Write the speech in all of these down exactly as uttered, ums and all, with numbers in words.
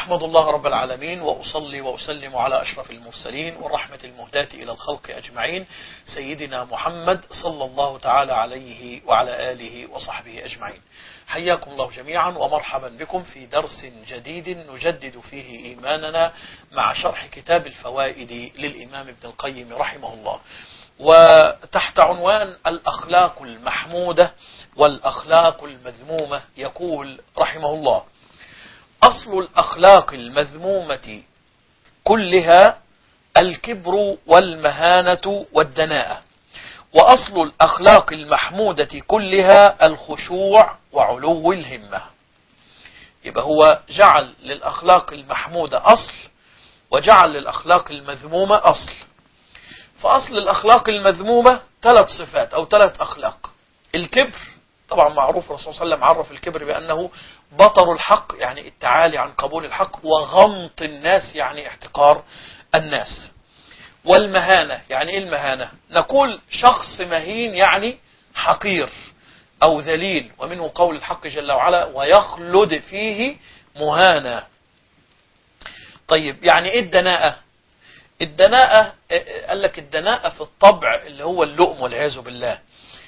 أحمد الله رب العالمين وأصلي وأسلم على أشرف المرسلين والرحمة المهداة إلى الخلق أجمعين سيدنا محمد صلى الله تعالى عليه وعلى آله وصحبه أجمعين. حياكم الله جميعا ومرحبا بكم في درس جديد نجدد فيه إيماننا مع شرح كتاب الفوائد للإمام ابن القيم رحمه الله، وتحت عنوان الأخلاق المحمودة والأخلاق المذمومة. يقول رحمه الله: أصل الأخلاق المذمومة كلها الكبر والمهانة والدناءة، وأصل الأخلاق المحمودة كلها الخشوع وعلو الهمة. يبقى هو جعل للأخلاق المحمودة أصل وجعل للأخلاق المذمومة أصل. فأصل الأخلاق المذمومة ثلاث صفات أو ثلاث أخلاق. الكبر، طبعا معروف الرسول صلى الله عليه وسلم عرف الكبر بأنه بطر الحق، يعني التعالي عن قبول الحق، وغمط الناس يعني احتقار الناس. والمهانة، يعني ايه المهانة؟ نقول شخص مهين يعني حقير أو ذليل، ومنه قول الحق جل وعلا: ويخلد فيه مهانا. طيب يعني ايه الدناءة؟ الدناءة قال لك الدناءة في الطبع اللي هو اللؤم والعياذ بالله،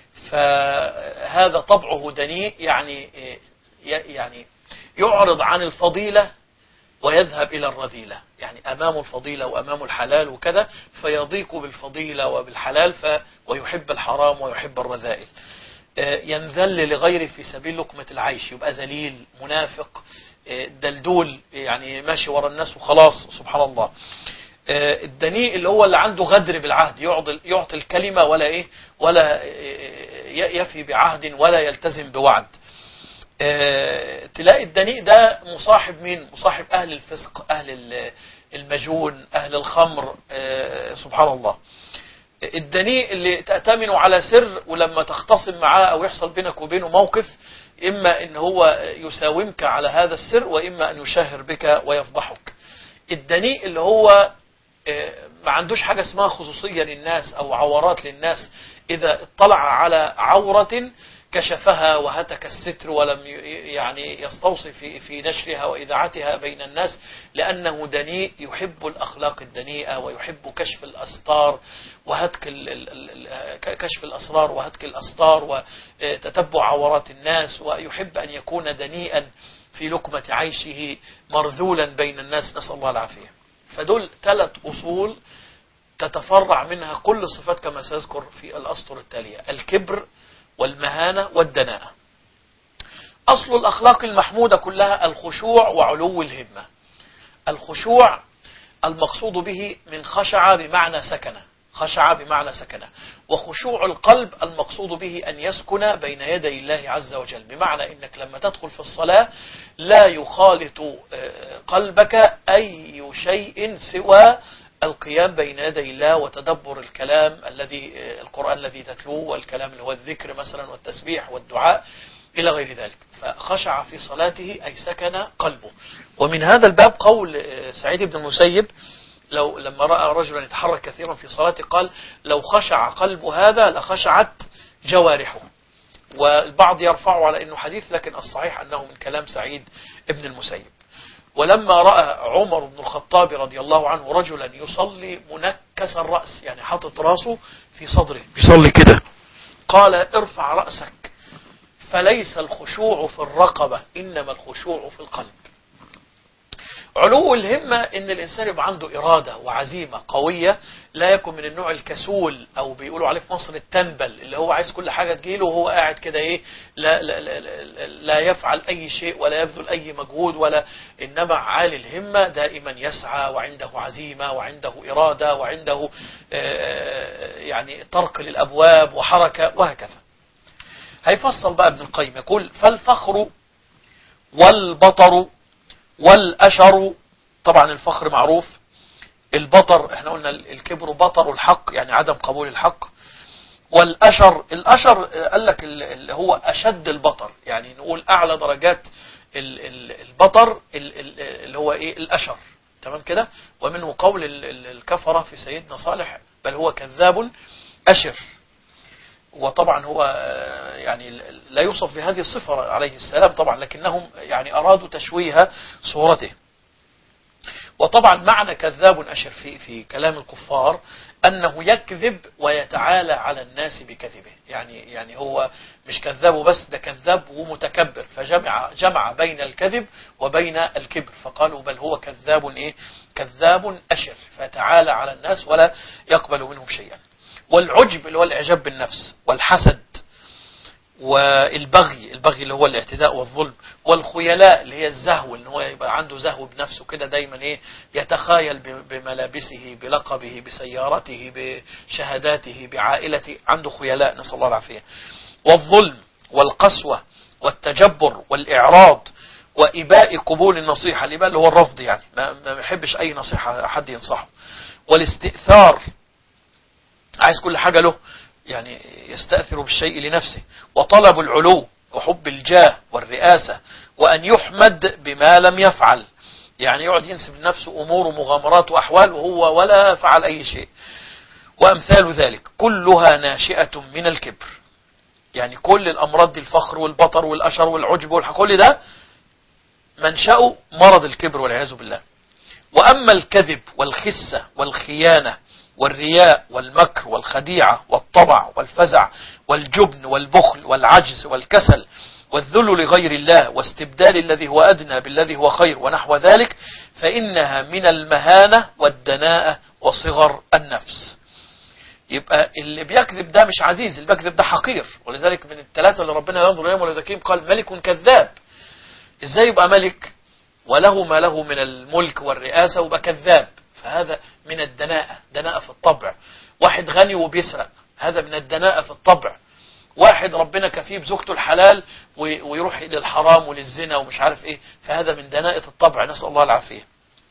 فهذا طبعه دنيء، يعني يعني يعرض عن الفضيلة ويذهب إلى الرذيلة، يعني أمامه الفضيلة وأمامه الحلال وكذا، فيضيق بالفضيلة وبالحلال ف ويحب الحرام ويحب الرذائل. ينذل لغيره في سبيل لقمة العيش، يبقى ذليل منافق دلدول، يعني ماشي ورا الناس وخلاص. سبحان الله. الدنيء اللي هو اللي عنده غدر بالعهد، يعطي يعطي الكلمة ولا ايه ولا يفي بعهد ولا يلتزم بوعد. تلاقي الدنيء ده مصاحب مين؟ مصاحب أهل الفسق، أهل المجون، أهل الخمر. سبحان الله. الدنيء اللي تأتمن على سر، ولما تختصم معاه أو يحصل بينك وبينه موقف، إما إن هو يساومك على هذا السر، وإما أن يشهر بك ويفضحك. الدنيء اللي هو ما عندوش حاجة اسمها خصوصية للناس أو عورات للناس، إذا اطلع على عورة كشفها وهتك الستر، ولم يعني يستوصي في في نشرها وإذاعتها بين الناس، لأنه دنيء يحب الأخلاق الدنيئة ويحب كشف الأستار وهتك كشف الأسرار وهتك الأستار وتتبع عورات الناس، ويحب أن يكون دنيئا في لقمة عيشه مرذولا بين الناس، نسأل الله العافية. فدول ثلاث أصول تتفرع منها كل الصفات كما سيذكر في الأسطر التالية: الكبر والمهانة والدناءة. أصل الأخلاق المحمودة كلها الخشوع وعلو الهمة. الخشوع المقصود به من خشع بمعنى سكنة، خشع بمعنى سكنة، وخشوع القلب المقصود به أن يسكن بين يدي الله عز وجل، بمعنى أنك لما تدخل في الصلاة لا يخالط قلبك أي شيء سوى القيام بين يدي الله وتدبر الكلام الذي القرآن الذي تتلوه، والكلام اللي هو الذكر مثلا والتسبيح والدعاء إلى غير ذلك. فخشع في صلاته أي سكن قلبه. ومن هذا الباب قول سعيد بن المسيب لو لما رأى رجلا يتحرك كثيرا في صلاته قال: لو خشع قلب هذا لخشعت جوارحه. والبعض يرفعه على أنه حديث، لكن الصحيح أنه من كلام سعيد بن المسيب. ولما رأى عمر بن الخطاب رضي الله عنه رجلا يصلي منكس الرأس، يعني حاطط راسه في صدره بيصلي كده، قال: ارفع رأسك، فليس الخشوع في الرقبة إنما الخشوع في القلب. علو الهمة إن الإنسان يبقى عنده إرادة وعزيمة قوية، لا يكون من النوع الكسول، أو بيقولوا عليه في مصر التنبل، اللي هو عايز كل حاجة تجيله وهو قاعد كده إيه لا, لا, لا, لا, لا يفعل أي شيء ولا يبذل أي مجهود ولا. إنما عالي الهمة دائما يسعى وعنده عزيمة وعنده إرادة وعنده يعني طرق للأبواب وحركة وهكذا. هيفصل بقى ابن القيم يقول: فالفخر والبطر والأشر. طبعا الفخر معروف، البطر احنا قلنا الكبر بطر الحق، يعني عدم قبول الحق. والأشر، الأشر قال لك اللي هو أشد البطر، يعني نقول أعلى درجات البطر اللي هو إيه الأشر. تمام كده. ومنه قول الكفرة في سيدنا صالح: بل هو كذاب أشر. وطبعا هو يعني لا يوصف بهذه الصفة عليه السلام طبعا، لكنهم يعني أرادوا تشويه صورته. وطبعا معنى كذاب أشر في في كلام الكفار أنه يكذب ويتعالى على الناس بكذبه، يعني يعني هو مش كذاب بس، ده كذاب ومتكبر، فجمع جمع بين الكذب وبين الكبر، فقالوا بل هو كذاب إيه كذاب أشر، فتعالى على الناس ولا يقبل منهم شيئا. والعجب اللي هو الإعجاب بالنفس، والحسد، والبغي، البغي اللي هو الاعتداء والظلم، والخيلاء اللي هي الزهو، ان هو يبقى عنده زهو بنفسه كده دايما ايه يتخايل بملابسه بلقبه بسيارته بشهاداته بعائلته، عنده خيلاء نسأل الله العافية. والظلم والقسوة والتجبر والإعراض وإباء قبول النصيحة، الإباء اللي هو الرفض، يعني ما ما يحبش أي نصيحة حد ينصحه. والاستئثار، عايز كل حاجة له، يعني يستأثر بالشيء لنفسه. وطلب العلو وحب الجاه والرئاسة، وأن يحمد بما لم يفعل، يعني يقعد ينسب لنفسه أمور ومغامرات وأحوال وهو ولا فعل أي شيء. وأمثال ذلك كلها ناشئة من الكبر، يعني كل الأمراض دي، الفخر والبطر والأشر والعجب والكل ده منشأه مرض الكبر والعياذ بالله. وأما الكذب والخسة والخيانة والرياء والمكر والخديعة والطمع والفزع والجبن والبخل والعجز والكسل والذل لغير الله واستبدال الذي هو أدنى بالذي هو خير ونحو ذلك، فإنها من المهانة والدناءة وصغر النفس. يبقى اللي بيكذب ده مش عزيز، اللي بيكذب ده حقير، ولذلك من الثلاثة اللي ربنا ينظر إليهم ويزكيهم قال ملك كذاب. إزاي يبقى ملك وله ما له من الملك والرئاسة ويبقى كذاب؟ فهذا من الدناءة، دناءة في الطبع. واحد غني وبيسرق، هذا من الدناءة في الطبع. واحد ربنا كفيه بزوجته الحلال ويروح للحرام وللزنا ومش عارف ايه، فهذا من دناءة الطبع، نسأل الله العافية.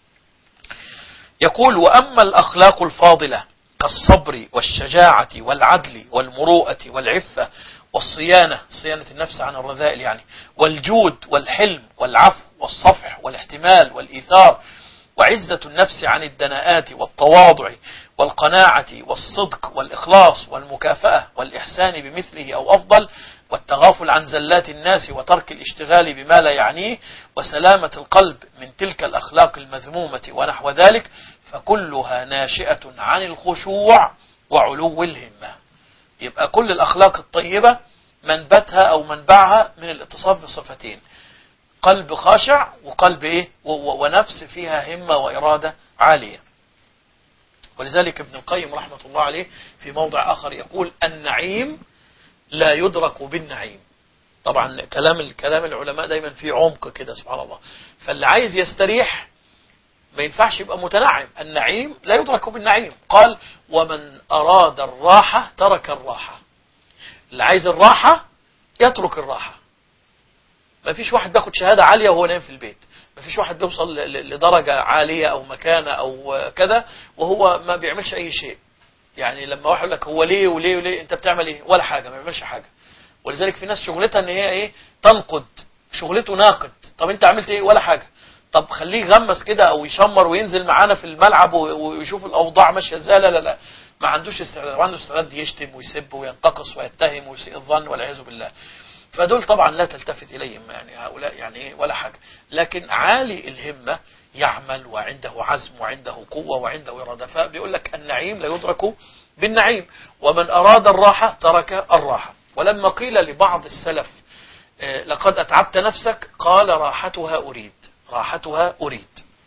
يقول وأما الأخلاق الفاضلة كالصبر والشجاعة والعدل والمروءة والعفة والصيانة، صيانة النفس عن الرذائل يعني، والجود والحلم والعفو والصفح والاحتمال والإيثار، وعزة النفس عن الدناءات والتواضع والقناعة والصدق والإخلاص والمكافأة والإحسان بمثله أو أفضل، والتغافل عن زلات الناس وترك الاشتغال بما لا يعنيه، وسلامة القلب من تلك الأخلاق المذمومة ونحو ذلك، فكلها ناشئة عن الخشوع وعلو الهمة. يبقى كل الأخلاق الطيبة منبتها أو منبعها من الاتصاف بصفتين، قلب خاشع وقلب إيه ونفس فيها همة وإرادة عالية. ولذلك ابن القيم رحمة الله عليه في موضع آخر يقول النعيم لا يدرك بالنعيم. طبعا كلام الكلام العلماء دايما فيه عمق كده سبحان الله، فاللي عايز يستريح ما ينفعش يبقى متنعم، النعيم لا يدرك بالنعيم. قال ومن أراد الراحة ترك الراحة، اللي عايز الراحة يترك الراحة. ما فيش واحد بياخد شهادة عالية وهو نايم في البيت، ما فيش واحد بيوصل لدرجة عالية أو مكانة أو كذا وهو ما بيعملش أي شيء. يعني لما واحد يقول لك هو ليه وليه وليه أنت بتعمل إيه؟ ولا حاجة، ما بيعملش حاجة. ولذلك في ناس شغلتها إن هي إيه تنقد، شغلته ناقد. طب أنت عملت إيه؟ ولا حاجة. طب خليه يغمس كده أو يشمر وينزل معانا في الملعب ويشوف الأوضاع ماشية إزاي. لا لا لا، ما عندوش استعداد، عنده استعداد يشتم ويسب وينتقص ويتهم ويسيء الظن والعياذ بالله. فدول طبعا لا تلتفت إليهم، يعني هؤلاء يعني إيه ولا حاجة. لكن عالي الهمة يعمل وعنده عزم وعنده قوة وعنده إرادة. فبيقول لك النعيم لا يدرك بالنعيم، ومن أراد الراحة ترك الراحة. ولما قيل لبعض السلف لقد أتعبت نفسك قال راحتها أريد، راحتها أريد.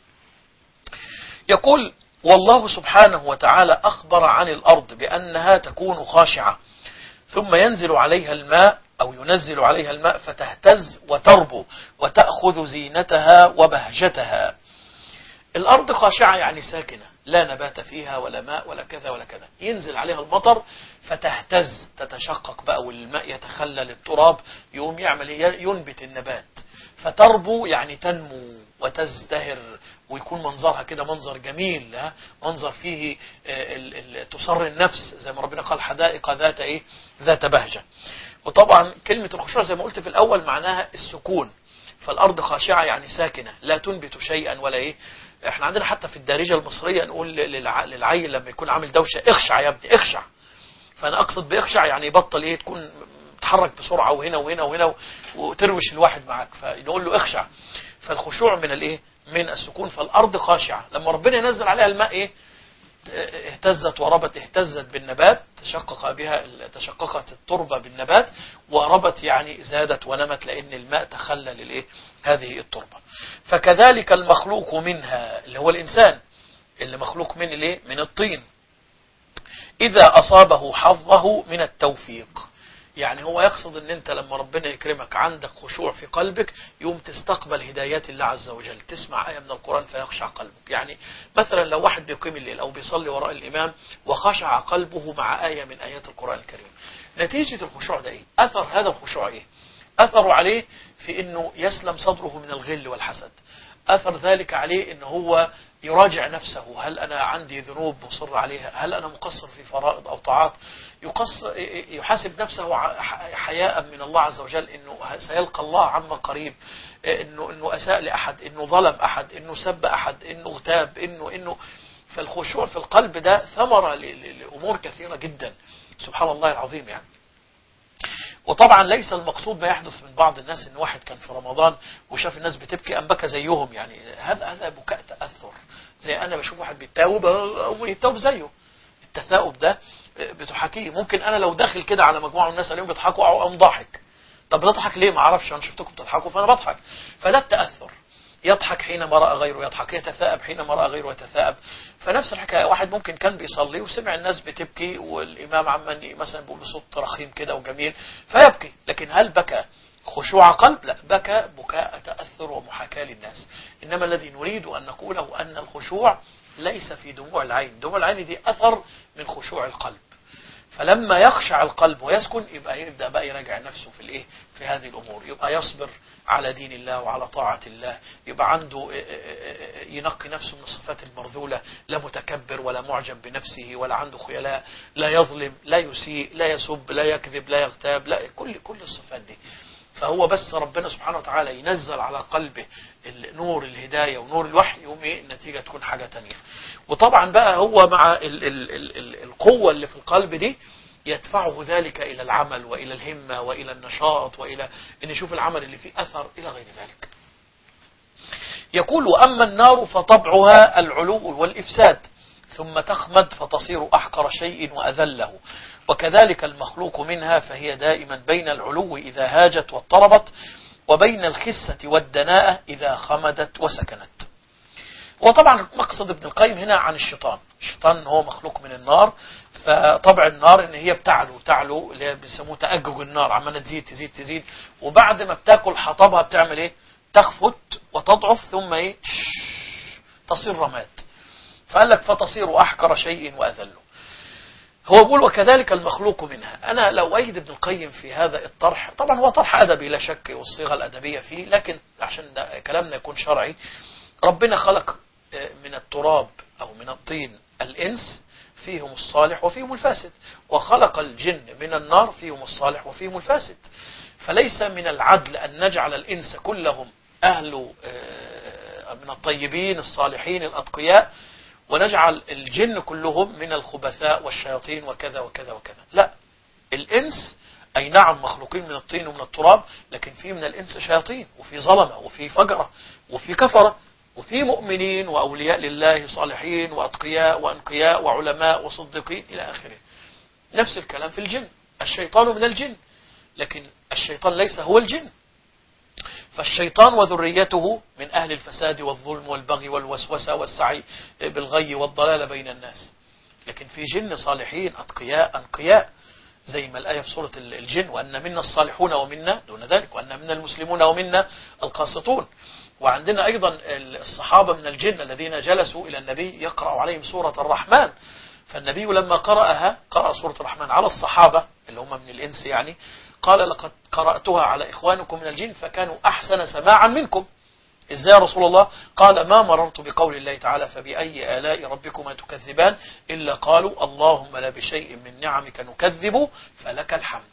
يقول والله سبحانه وتعالى أخبر عن الأرض بأنها تكون خاشعة ثم ينزل عليها الماء أو ينزل عليها الماء فتهتز وتربو وتأخذ زينتها وبهجتها. الأرض خاشعة يعني ساكنة، لا نبات فيها ولا ماء ولا كذا ولا كذا، ينزل عليها المطر فتهتز تتشقق بقى والماء يتخلل التراب يقوم يعمل ينبت النبات. فتربو يعني تنمو وتزدهر ويكون منظرها كده منظر جميل، منظر فيه تسر النفس زي ما ربنا قال حدائق ذات ايه ذات بهجة. وطبعا كلمة الخشوع زي ما قلت في الأول معناها السكون، فالأرض خاشعة يعني ساكنة لا تنبت شيئا ولا ايه. احنا عندنا حتى في الدارجة المصرية نقول للعيل لما يكون عامل دوشة اخشع يا ابني اخشع. فأنا أقصد بإخشع يعني يبطل ايه تكون تحرك بسرعة وهنا وهنا وهنا وتروش الواحد معك، فنقول له اخشع. فالخشوع من الايه من السكون. فالارض خاشعة لما ربنا ينزل عليها الماء ايه اهتزت وربت. اهتزت بالنبات، تشقق بها تشققت التربة بالنبات، وربت يعني زادت ونمت لان الماء تخلل الايه هذه التربة. فكذلك المخلوق منها اللي هو الانسان اللي مخلوق من الايه من الطين، اذا اصابه حظه من التوفيق. يعني هو يقصد ان انت لما ربنا يكرمك عندك خشوع في قلبك يوم تستقبل هدايات الله عز وجل، تسمع آية من القرآن فيخشع قلبك. يعني مثلا لو واحد بيقيم الليل او بيصلي وراء الامام وخشع قلبه مع آية من آيات القرآن الكريم، نتيجة الخشوع ده ايه؟ اثر هذا الخشوع ايه؟ اثره عليه في انه يسلم صدره من الغل والحسد. اثر ذلك عليه ان هو يراجع نفسه، هل انا عندي ذنوب مصر عليها؟ هل انا مقصر في فرائض او طاعات؟ يقصر يحاسب نفسه حياء من الله عز وجل انه سيلقى الله عما قريب، انه انه اساء لاحد، انه ظلم احد، انه سب احد، انه اغتاب، انه انه فالخشوع في القلب ده ثمرة لامور كثيرة جدا سبحان الله العظيم يعني. وطبعا ليس المقصود ما يحدث من بعض الناس ان واحد كان في رمضان وشاف الناس بتبكي ام بكى زيهم، يعني هذا هذا بكاء تاثر. زي انا بشوف واحد بيتاوب ويتاوب زيه، التثاؤب ده بتحكيه. ممكن انا لو داخل كده على مجموعه من الناس اليوم بيضحكوا او ام ضاحك، طب بتضحك ليه؟ ما اعرفش، انا شفتكم بتضحكوا فانا بضحك. فده التاثر، يضحك حينما راى غيره يضحك، يتثاءب حينما راى غيره يتثاءب. فنفس الحكايه، واحد ممكن كان بيصلي وسمع الناس بتبكي والامام عمال مثلا بيقول بصوت رخيم كده وجميل فيبكي، لكن هل بكى خشوع قلب؟ لا، بكى بكاء تاثر ومحاكاه للناس. انما الذي نريد ان نقوله ان الخشوع ليس في دموع العين، دموع العين دي اثر من خشوع القلب. فلما يخشع القلب ويسكن يبقى يبدأ بقى يراجع نفسه في الايه في هذه الامور، يبقى يصبر على دين الله وعلى طاعة الله، يبقى عنده ينقي نفسه من الصفات المرذولة، لا متكبر ولا معجب بنفسه ولا عنده خيلاء، لا يظلم لا يسيء لا يسب لا يكذب لا يغتاب، لا كل كل الصفات دي. فهو بس ربنا سبحانه وتعالى ينزل على قلبه نور الهداية ونور الوحي، يوم ايه النتيجة تكون حاجة تانية. وطبعا بقى هو مع ال ال ال ال القوة اللي في القلب دي يدفعه ذلك إلى العمل وإلى الهمة وإلى النشاط وإلى أن يشوف العمل اللي فيه أثر إلى غير ذلك. يقول: وأما النار فطبعها العلو والإفساد، ثم تخمد فتصير أحقر شيء وأذله، وكذلك المخلوق منها، فهي دائما بين العلو إذا هاجت واضطربت، وبين الخسة والدناءة إذا خمدت وسكنت. وطبعا مقصد ابن القيم هنا عن الشيطان. الشيطان هو مخلوق من النار، فطبع النار ان هي بتعلو تعلو اللي بيسموه تأجج النار، عمالة تزيد تزيد تزيد، وبعد ما بتاكل حطبها بتعمل ايه؟ تخفت وتضعف ثم ايه؟ تصير رماد. فقال لك فتصير أحقر شيء وأذله. هو بيقول وكذلك المخلوق منها. أنا لو أيد ابن القيم في هذا الطرح، طبعا هو طرح أدبي لا شك والصيغة الأدبية فيه، لكن عشان ده كلامنا يكون شرعي، ربنا خلق من التراب أو من الطين الإنس فيهم الصالح وفيهم الفاسد، وخلق الجن من النار فيهم الصالح وفيهم الفاسد. فليس من العدل أن نجعل الإنس كلهم أهل من الطيبين الصالحين الأتقياء، ونجعل الجن كلهم من الخبثاء والشياطين وكذا وكذا وكذا. لا، الإنس أي نعم مخلوقين من الطين ومن التراب، لكن في من الإنس شياطين وفي ظلمة وفي فجرة وفي كفرة وفي مؤمنين وأولياء لله صالحين وأتقياء وأنقياء وعلماء وصديقين إلى آخره. نفس الكلام في الجن، الشيطان من الجن، لكن الشيطان ليس هو الجن. فالشيطان وذريته من أهل الفساد والظلم والبغي والوسوسة والسعي بالغي والضلال بين الناس، لكن في جن صالحين أتقياء أنقياء، زي ما الآية في سورة الجن: وأن منا الصالحون ومنا دون ذلك، وأن منا المسلمون ومنا القاسطون. وعندنا أيضا الصحابة من الجن الذين جلسوا إلى النبي يقرأ عليهم سورة الرحمن، فالنبي لما قرأها قرأ سورة الرحمن على الصحابة اللي هم من الإنس يعني، قال: لقد قرأتها على إخوانكم من الجن فكانوا أحسن سماعا منكم. إزاي يا رسول الله؟ قال: ما مررت بقول الله تعالى فبأي آلاء ربكما تكذبان إلا قالوا اللهم لا بشيء من نعمك نكذب فلك الحمد.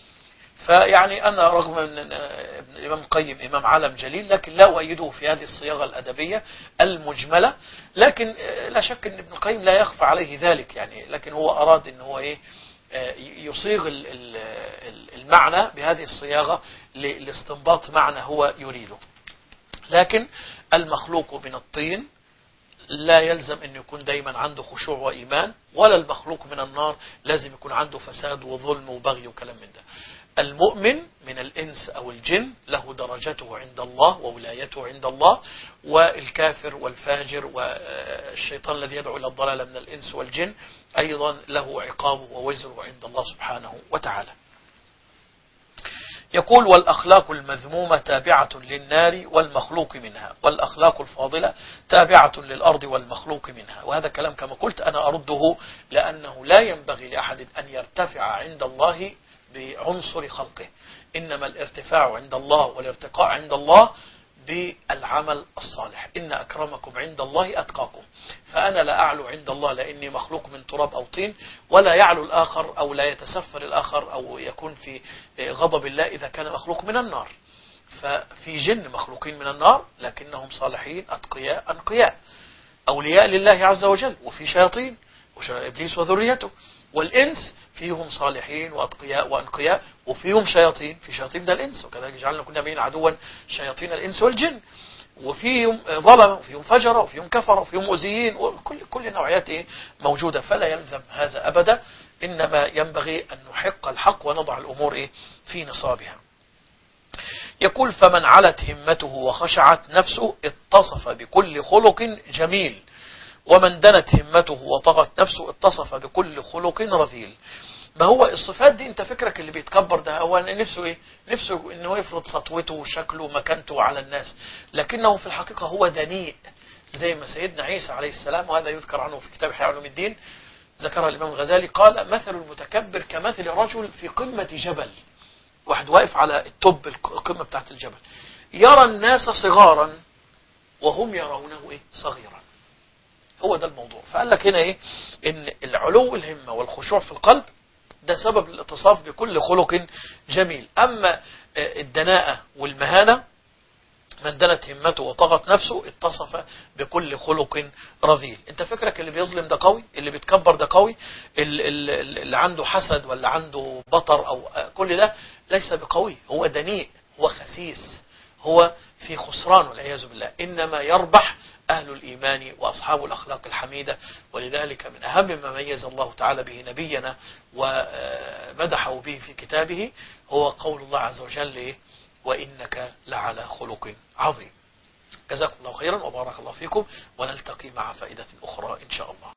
فيعني أنا رغم أن الإمام القيم إمام عالم جليل، لكن لا أؤيده في هذه الصياغة الأدبية المجملة، لكن لا شك أن ابن القيم لا يخفى عليه ذلك يعني، لكن هو أراد أن هو إيه يصيغ المعنى بهذه الصياغة لاستنباط معنى هو يريده. لكن المخلوق من الطين لا يلزم أن يكون دايما عنده خشوع وإيمان، ولا المخلوق من النار لازم يكون عنده فساد وظلم وبغي وكلام من ده. المؤمن من الإنس أو الجن له درجته عند الله وولايته عند الله، والكافر والفاجر والشيطان الذي يدعو إلى الضلال من الإنس والجن أيضا له عقابه ووزره عند الله سبحانه وتعالى. يقول: والأخلاق المذمومة تابعة للنار والمخلوق منها، والأخلاق الفاضلة تابعة للأرض والمخلوق منها. وهذا كلام كما قلت أنا أرده، لأنه لا ينبغي لأحد أن يرتفع عند الله بعنصر خلقه، إنما الارتفاع عند الله والارتقاء عند الله بالعمل الصالح. إن أكرمكم عند الله أتقاكم. فأنا لا أعلو عند الله لأني مخلوق من تراب أو طين، ولا يعلو الآخر أو لا يتسفل الآخر أو يكون في غضب الله إذا كان مخلوق من النار. ففي جن مخلوقين من النار لكنهم صالحين أتقياء أنقياء أولياء لله عز وجل، وفي شياطين إبليس وذريته. والإنس فيهم صالحين وأتقياء وأنقياء وفيهم شياطين، في شياطين ده الإنس، وكذلك جعلنا كنا بين عدوا شياطين الإنس والجن، وفيهم ظلمة وفيهم فجرة وفيهم كفرة وفيهم مؤذيين، وكل كل نوعيات إيه موجودة. فلا يلزم هذا أبدا، إنما ينبغي أن نحق الحق ونضع الأمور إيه في نصابها. يقول: فمن علت همته وخشعت نفسه اتصف بكل خلق جميل، ومن دنت همته وطغت نفسه اتصف بكل خلق رذيل. ما هو الصفات دي؟ انت فكرك اللي بيتكبر ده هو نفسه ايه؟ نفسه انه يفرض سطوته وشكله ومكانته على الناس، لكنه في الحقيقة هو دنيء، زي ما سيدنا عيسى عليه السلام، وهذا يذكر عنه في كتاب إحياء علوم الدين، ذكرها الإمام الغزالي، قال: مثل المتكبر كمثل رجل في قمة جبل، واحد واقف على التوب القمة بتاعت الجبل، يرى الناس صغارا وهم يرونه ايه صغيرا. هو ده الموضوع. فقال لك هنا ايه؟ ان العلو الهمة والخشوع في القلب ده سبب الاتصاف بكل خلق جميل. اما الدناءة والمهانة، من دنت همته وطغت نفسه اتصف بكل خلق رذيل. انت فكرك اللي بيظلم ده قوي، اللي بيتكبر ده قوي، اللي عنده حسد ولا عنده بطر او كل ده ليس بقوي، هو دنيء، هو خسيس، هو في خسران والعياذ بالله. انما يربح أهل الإيمان وأصحاب الأخلاق الحميدة. ولذلك من أهم ما ميز الله تعالى به نبينا ومدحه به في كتابه هو قول الله عز وجل: وإنك لعلى خلق عظيم. جزاكم الله خيرا وبارك الله فيكم، ونلتقي مع فائدة أخرى إن شاء الله.